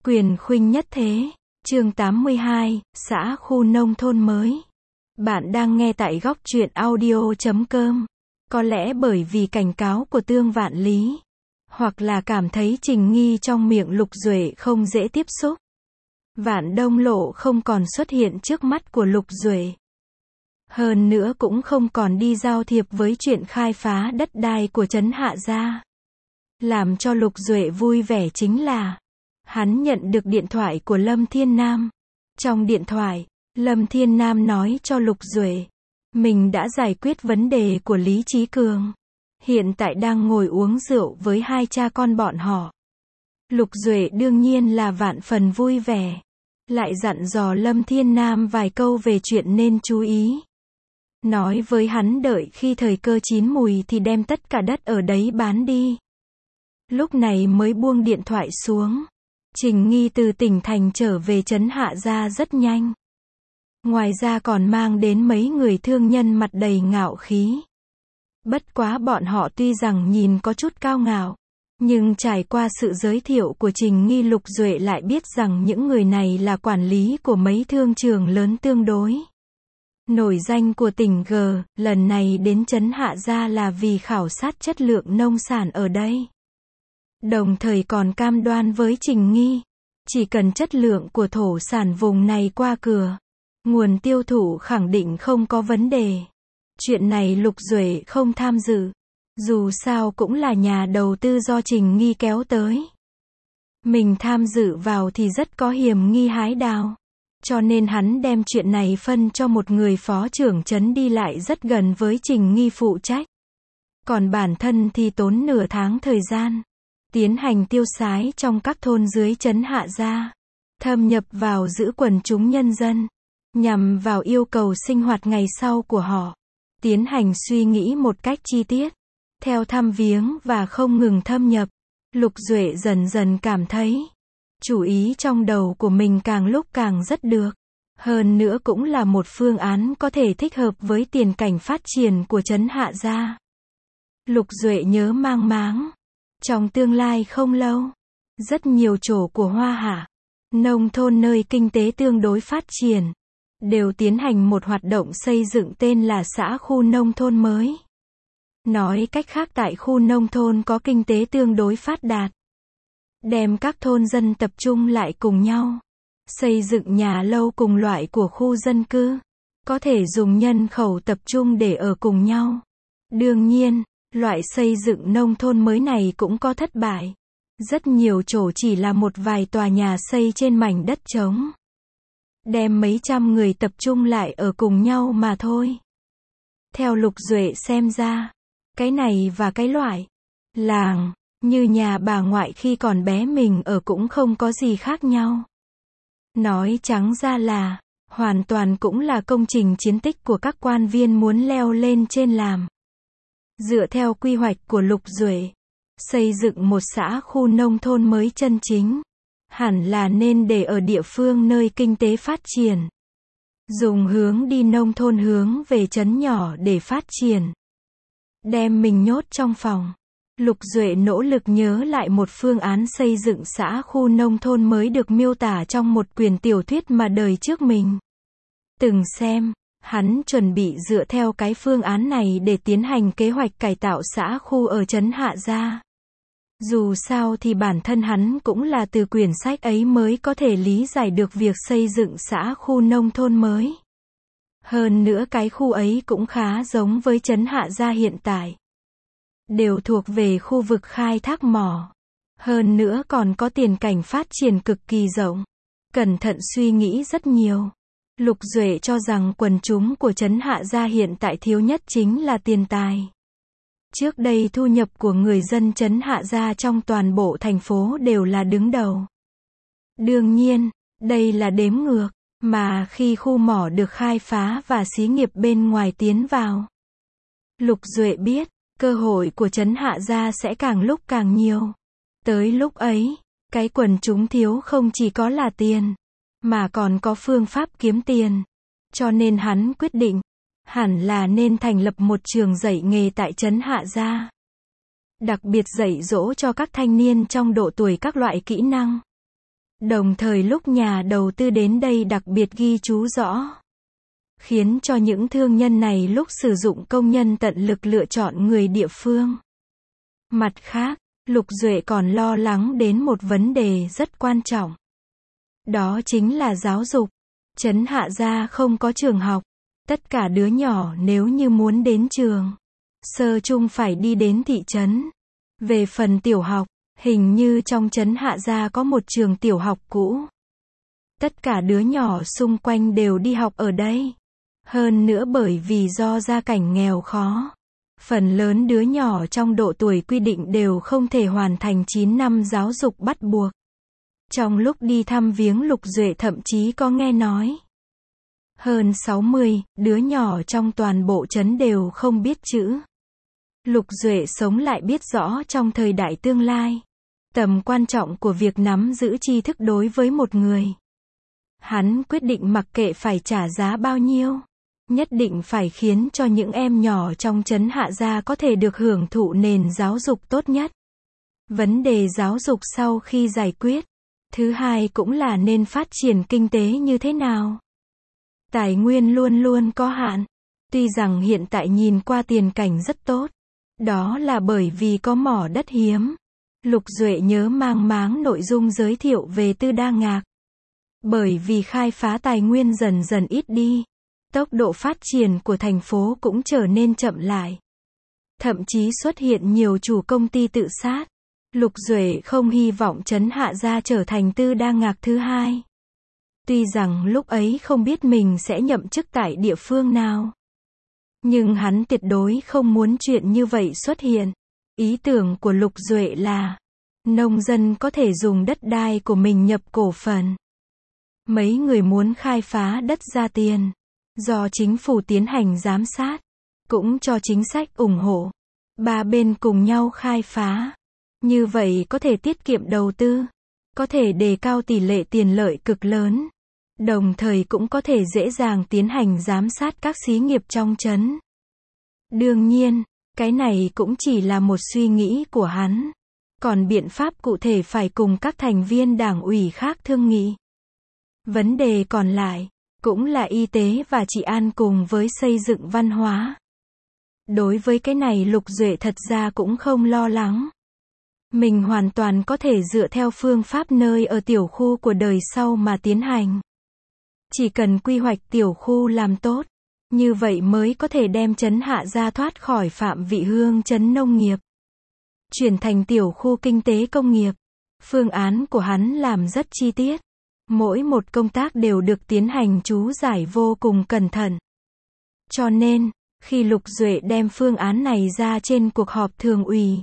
Quyền khuynh nhất thế. Chương 82, xã khu nông thôn mới. Bạn đang nghe tại góc truyện audio.com. Có lẽ bởi vì cảnh cáo của Tương Vạn Lý, hoặc là cảm thấy Trình Nghi trong miệng Lục Duệ không dễ tiếp xúc, Vạn Đông Lộ không còn xuất hiện trước mắt của Lục Duệ. Hơn nữa cũng không còn đi giao thiệp với chuyện khai phá đất đai của trấn Hạ Gia. Làm cho Lục Duệ vui vẻ chính là hắn nhận được điện thoại của Lâm Thiên Nam. Trong điện thoại, Lâm Thiên Nam nói cho Lục Duệ, mình đã giải quyết vấn đề của Lý Chí Cường. Hiện tại đang ngồi uống rượu với hai cha con bọn họ. Lục Duệ đương nhiên là vạn phần vui vẻ. Lại dặn dò Lâm Thiên Nam vài câu về chuyện nên chú ý. Nói với hắn đợi khi thời cơ chín mùi thì đem tất cả đất ở đấy bán đi. Lúc này mới buông điện thoại xuống. Trình Nghi từ tỉnh thành trở về trấn Hạ Gia rất nhanh. Ngoài ra còn mang đến mấy người thương nhân mặt đầy ngạo khí. Bất quá bọn họ tuy rằng nhìn có chút cao ngạo, nhưng trải qua sự giới thiệu của Trình Nghi, Lục Duệ lại biết rằng những người này là quản lý của mấy thương trường lớn tương đối nổi danh của tỉnh G. Lần này đến trấn Hạ Gia là vì khảo sát chất lượng nông sản ở đây. Đồng thời còn cam đoan với Trình Nghi, chỉ cần chất lượng của thổ sản vùng này qua cửa, nguồn tiêu thụ khẳng định không có vấn đề. Chuyện này Lục Duệ không tham dự, dù sao cũng là nhà đầu tư do Trình Nghi kéo tới. Mình tham dự vào thì rất có hiểm nghi hái đào, cho nên hắn đem chuyện này phân cho một người phó trưởng trấn đi lại rất gần với Trình Nghi phụ trách. Còn bản thân thì tốn nửa tháng thời gian, tiến hành tiêu sái trong các thôn dưới trấn Hạ Gia, thâm nhập vào giữa quần chúng nhân dân, nhằm vào yêu cầu sinh hoạt ngày sau của họ, tiến hành suy nghĩ một cách chi tiết, theo thăm viếng và không ngừng thâm nhập. Lục Duệ dần dần cảm thấy, chủ ý trong đầu của mình càng lúc càng rất được. Hơn nữa cũng là một phương án có thể thích hợp với tiền cảnh phát triển của trấn Hạ Gia. Lục Duệ nhớ mang máng, trong tương lai không lâu, rất nhiều chỗ của Hoa Hạ, nông thôn nơi kinh tế tương đối phát triển, đều tiến hành một hoạt động xây dựng tên là xã khu nông thôn mới. Nói cách khác, tại khu nông thôn có kinh tế tương đối phát đạt, đem các thôn dân tập trung lại cùng nhau, xây dựng nhà lâu cùng loại của khu dân cư, có thể dùng nhân khẩu tập trung để ở cùng nhau. Đương nhiên, loại xây dựng nông thôn mới này cũng có thất bại. Rất nhiều chỗ chỉ là một vài tòa nhà xây trên mảnh đất trống, đem mấy trăm người tập trung lại ở cùng nhau mà thôi. Theo Lục Duệ xem ra, cái này và cái loại làng như nhà bà ngoại khi còn bé mình ở cũng không có gì khác nhau. Nói trắng ra là, hoàn toàn cũng là công trình chiến tích của các quan viên muốn leo lên trên làm. Dựa theo quy hoạch của Lục Duệ, xây dựng một xã khu nông thôn mới chân chính, hẳn là nên để ở địa phương nơi kinh tế phát triển. Dùng hướng đi nông thôn hướng về trấn nhỏ để phát triển. Đem mình nhốt trong phòng. Lục Duệ nỗ lực nhớ lại một phương án xây dựng xã khu nông thôn mới được miêu tả trong một quyển tiểu thuyết mà đời trước mình từng xem. Hắn chuẩn bị dựa theo cái phương án này để tiến hành kế hoạch cải tạo xã khu ở trấn Hạ Gia. Dù sao thì bản thân hắn cũng là từ quyển sách ấy mới có thể lý giải được việc xây dựng xã khu nông thôn mới. Hơn nữa cái khu ấy cũng khá giống với trấn Hạ Gia hiện tại. Đều thuộc về khu vực khai thác mỏ. Hơn nữa còn có tiền cảnh phát triển cực kỳ rộng. Cẩn thận suy nghĩ rất nhiều. Lục Duệ cho rằng quần chúng của trấn Hạ Gia hiện tại thiếu nhất chính là tiền tài. Trước đây thu nhập của người dân trấn Hạ Gia trong toàn bộ thành phố đều là đứng đầu. Đương nhiên, đây là đếm ngược, mà khi khu mỏ được khai phá và xí nghiệp bên ngoài tiến vào, Lục Duệ biết, cơ hội của trấn Hạ Gia sẽ càng lúc càng nhiều. Tới lúc ấy, cái quần chúng thiếu không chỉ có là tiền, mà còn có phương pháp kiếm tiền. Cho nên hắn quyết định, hẳn là nên thành lập một trường dạy nghề tại trấn Hạ Gia. Đặc biệt dạy dỗ cho các thanh niên trong độ tuổi các loại kỹ năng Đồng thời lúc nhà đầu tư đến đây đặc biệt ghi chú rõ, khiến cho những thương nhân này lúc sử dụng công nhân tận lực lựa chọn người địa phương. Mặt khác, Lục Duệ còn lo lắng đến một vấn đề rất quan trọng. Đó chính là giáo dục. Trấn Hạ Gia không có trường học. Tất cả đứa nhỏ nếu như muốn đến trường sơ trung phải đi đến thị trấn. Về phần tiểu học, hình như trong trấn Hạ Gia có một trường tiểu học cũ. Tất cả đứa nhỏ xung quanh đều đi học ở đây. Hơn nữa bởi vì do gia cảnh nghèo khó, phần lớn đứa nhỏ trong độ tuổi quy định đều không thể hoàn thành 9 năm giáo dục bắt buộc. Trong lúc đi thăm viếng Lục Duệ thậm chí có nghe nói, hơn 60 đứa nhỏ trong toàn bộ trấn đều không biết chữ. Lục Duệ sống lại biết rõ trong thời đại tương lai, tầm quan trọng của việc nắm giữ tri thức đối với một người. Hắn quyết định mặc kệ phải trả giá bao nhiêu, nhất định phải khiến cho những em nhỏ trong trấn Hạ Gia có thể được hưởng thụ nền giáo dục tốt nhất. Vấn đề giáo dục sau khi giải quyết, thứ hai cũng là nên phát triển kinh tế như thế nào. Tài nguyên luôn luôn có hạn. Tuy rằng hiện tại nhìn qua tiền cảnh rất tốt, đó là bởi vì có mỏ đất hiếm. Lục Duệ nhớ mang máng nội dung giới thiệu về Tư Đa Ngạc. Bởi vì khai phá tài nguyên dần dần ít đi, tốc độ phát triển của thành phố cũng trở nên chậm lại. Thậm chí xuất hiện nhiều chủ công ty tự sát. Lục Duệ không hy vọng trấn Hạ Gia trở thành Tư Đa Ngạc thứ hai. Tuy rằng lúc ấy không biết mình sẽ nhậm chức tại địa phương nào, nhưng hắn tuyệt đối không muốn chuyện như vậy xuất hiện. Ý tưởng của Lục Duệ là, nông dân có thể dùng đất đai của mình nhập cổ phần. Mấy người muốn khai phá đất ra tiền, do chính phủ tiến hành giám sát, cũng cho chính sách ủng hộ. Ba bên cùng nhau khai phá. Như vậy có thể tiết kiệm đầu tư, có thể đề cao tỷ lệ tiền lợi cực lớn, đồng thời cũng có thể dễ dàng tiến hành giám sát các xí nghiệp trong trấn. Đương nhiên, cái này cũng chỉ là một suy nghĩ của hắn. Còn biện pháp cụ thể phải cùng các thành viên đảng ủy khác thương nghị. Vấn đề còn lại, cũng là y tế và trị an cùng với xây dựng văn hóa. Đối với cái này Lục Duệ thật ra cũng không lo lắng. Mình hoàn toàn có thể dựa theo phương pháp nơi ở tiểu khu của đời sau mà tiến hành. Chỉ cần quy hoạch tiểu khu làm tốt, như vậy mới có thể đem trấn Hạ Gia thoát khỏi phạm vị hương trấn nông nghiệp, chuyển thành tiểu khu kinh tế công nghiệp. Phương án của hắn làm rất chi tiết. Mỗi một công tác đều được tiến hành chú giải vô cùng cẩn thận. Cho nên, khi Lục Duệ đem phương án này ra trên cuộc họp thường ủy,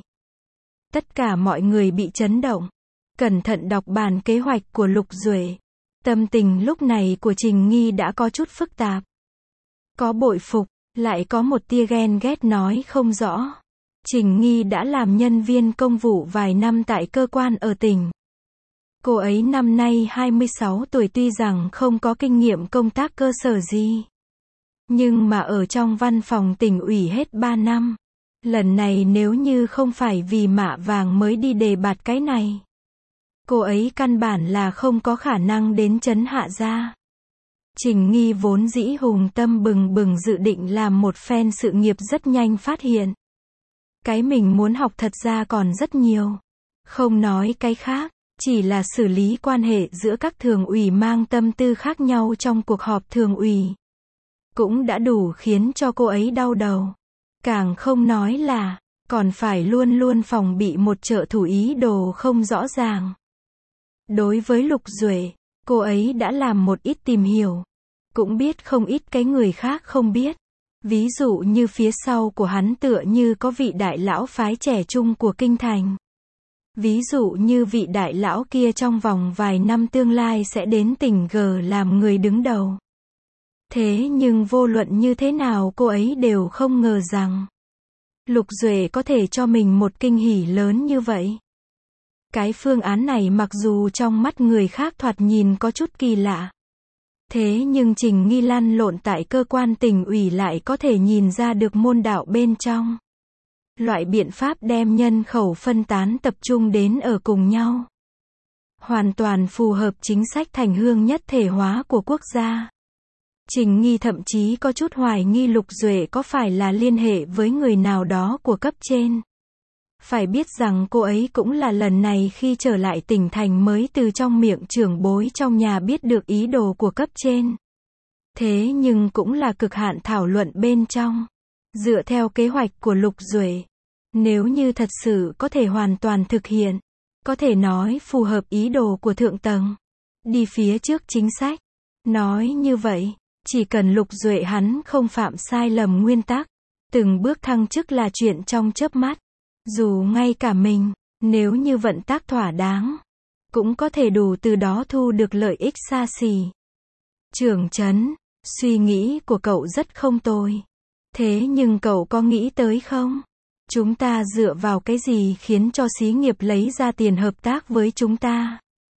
tất cả mọi người bị chấn động. Cẩn thận đọc bản kế hoạch của Lục Duệ. Tâm tình lúc này của Trình Nghi đã có chút phức tạp. Có bội phục, lại có một tia ghen ghét nói không rõ. Trình Nghi đã làm nhân viên công vụ vài năm tại cơ quan ở tỉnh. Cô ấy năm nay 26 tuổi, tuy rằng không có kinh nghiệm công tác cơ sở gì, nhưng mà ở trong văn phòng tỉnh ủy hết 3 năm. Lần này nếu như không phải vì mạ vàng mới đi đề bạt cái này, cô ấy căn bản là không có khả năng đến trấn Hạ Gia. Trình Nghi vốn dĩ hùng tâm bừng bừng dự định làm một phen sự nghiệp, rất nhanh phát hiện cái mình muốn học thật ra còn rất nhiều. Không nói cái khác, chỉ là xử lý quan hệ giữa các thường ủy mang tâm tư khác nhau trong cuộc họp thường ủy, cũng đã đủ khiến cho cô ấy đau đầu. Càng không nói là, còn phải luôn luôn phòng bị một trợ thủ ý đồ không rõ ràng. Đối với Lục Duệ, cô ấy đã làm một ít tìm hiểu, cũng biết không ít cái người khác không biết. Ví dụ như phía sau của hắn tựa như có vị đại lão phái trẻ trung của kinh thành. Ví dụ như vị đại lão kia trong vòng vài năm tương lai sẽ đến tỉnh G làm người đứng đầu. Thế nhưng vô luận như thế nào cô ấy đều không ngờ rằng Lục Duệ có thể cho mình một kinh hỉ lớn như vậy. Cái phương án này mặc dù trong mắt người khác thoạt nhìn có chút kỳ lạ, thế nhưng Trình Nghi lăn lộn tại cơ quan tỉnh ủy lại có thể nhìn ra được môn đạo bên trong. Loại biện pháp đem nhân khẩu phân tán tập trung đến ở cùng nhau, hoàn toàn phù hợp chính sách thành hương nhất thể hóa của quốc gia. Trình Nghi thậm chí có chút hoài nghi Lục Duệ có phải là liên hệ với người nào đó của cấp trên. Phải biết rằng cô ấy cũng là lần này khi trở lại tỉnh thành mới từ trong miệng trưởng bối trong nhà biết được ý đồ của cấp trên. Thế nhưng cũng là cực hạn thảo luận bên trong. Dựa theo kế hoạch của Lục Duệ, nếu như thật sự có thể hoàn toàn thực hiện, có thể nói phù hợp ý đồ của thượng tầng, đi phía trước chính sách. Nói như vậy, chỉ cần Lục Duệ hắn không phạm sai lầm nguyên tắc, từng bước thăng chức là chuyện trong chớp mắt. Dù ngay cả mình, nếu như vận tác thỏa đáng, cũng có thể đủ từ đó thu được lợi ích xa xỉ. Trưởng trấn, suy nghĩ của cậu rất không tồi. Thế nhưng cậu có nghĩ tới không? Chúng ta dựa vào cái gì khiến cho xí nghiệp lấy ra tiền hợp tác với chúng ta?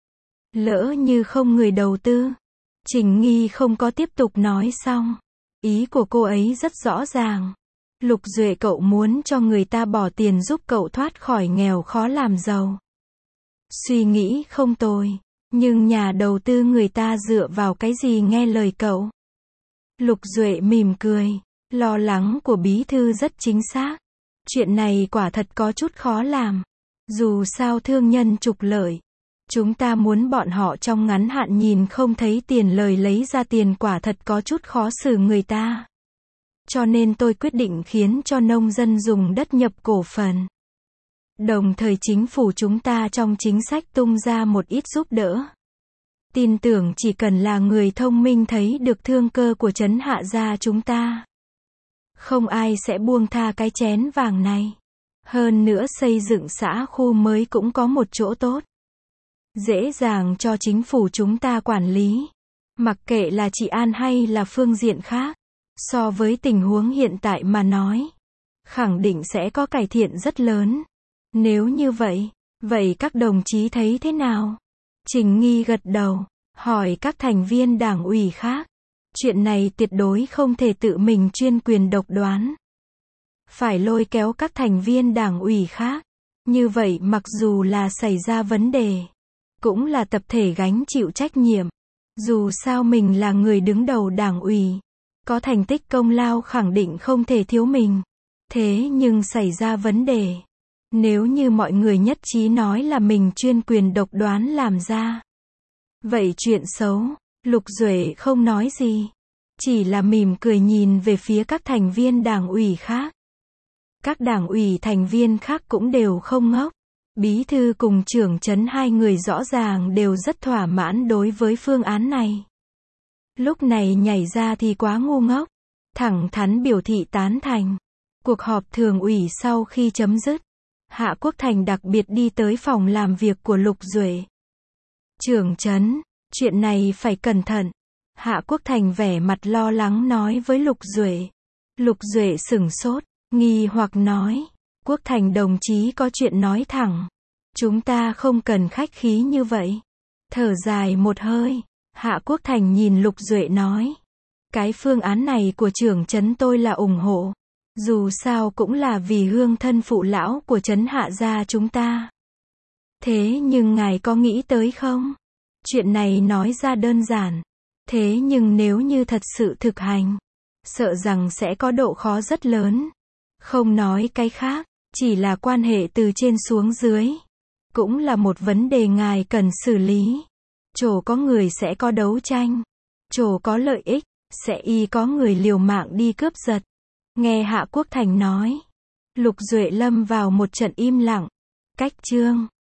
Lỡ như không người đầu tư. Trình Nghi không có tiếp tục nói xong. Ý của cô ấy rất rõ ràng. Lục Duệ cậu muốn cho người ta bỏ tiền giúp cậu thoát khỏi nghèo khó làm giàu. Suy nghĩ không tồi. Nhưng nhà đầu tư người ta dựa vào cái gì nghe lời cậu? Lục Duệ mỉm cười. Lo lắng của bí thư rất chính xác. Chuyện này quả thật có chút khó làm. Dù sao thương nhân trục lợi. Chúng ta muốn bọn họ trong ngắn hạn nhìn không thấy tiền lời lấy ra tiền quả thật có chút khó xử người ta. Cho nên tôi quyết định khiến cho nông dân dùng đất nhập cổ phần. Đồng thời chính phủ chúng ta trong chính sách tung ra một ít giúp đỡ. Tin tưởng chỉ cần là người thông minh thấy được thương cơ của trấn Hạ gia chúng ta, không ai sẽ buông tha cái chén vàng này. Hơn nữa xây dựng xã khu mới cũng có một chỗ tốt. Dễ dàng cho chính phủ chúng ta quản lý. Mặc kệ là trị an hay là phương diện khác. So với tình huống hiện tại mà nói, khẳng định sẽ có cải thiện rất lớn. Nếu như vậy, vậy các đồng chí thấy thế nào? Trình Nghi gật đầu, hỏi các thành viên đảng ủy khác. Chuyện này tuyệt đối không thể tự mình chuyên quyền độc đoán. Phải lôi kéo các thành viên đảng ủy khác. Như vậy mặc dù là xảy ra vấn đề, cũng là tập thể gánh chịu trách nhiệm. Dù sao mình là người đứng đầu đảng ủy, có thành tích công lao khẳng định không thể thiếu mình. Thế nhưng xảy ra vấn đề, nếu như mọi người nhất trí nói là mình chuyên quyền độc đoán làm ra, vậy chuyện xấu. Lục Duệ không nói gì, chỉ là mỉm cười nhìn về phía các thành viên đảng ủy khác. Các đảng ủy thành viên khác cũng đều không ngốc. Bí thư cùng trưởng trấn hai người rõ ràng đều rất thỏa mãn đối với phương án này. Lúc này nhảy ra thì quá ngu ngốc. Thẳng thắn biểu thị tán thành. Cuộc họp thường ủy sau khi chấm dứt, Hạ Quốc Thành đặc biệt đi tới phòng làm việc của Lục Duệ. Trưởng trấn, chuyện này phải cẩn thận. Hạ Quốc Thành vẻ mặt lo lắng nói với Lục Duệ. Lục Duệ sửng sốt, nghi hoặc nói. Quốc Thành đồng chí có chuyện nói thẳng. Chúng ta không cần khách khí như vậy. Thở dài một hơi, Hạ Quốc Thành nhìn Lục Duệ nói. Cái phương án này của trưởng trấn tôi là ủng hộ. Dù sao cũng là vì hương thân phụ lão của trấn Hạ gia chúng ta. Thế nhưng ngài có nghĩ tới không? Chuyện này nói ra đơn giản. Thế nhưng nếu như thật sự thực hành, sợ rằng sẽ có độ khó rất lớn. Không nói cái khác, chỉ là quan hệ từ trên xuống dưới. Cũng là một vấn đề ngài cần xử lý. Chỗ có người sẽ có đấu tranh. Chỗ có lợi ích, sẽ có người liều mạng đi cướp giật. Nghe Hạ Quốc Thành nói, Lục Duệ lâm vào một trận im lặng. Cách chương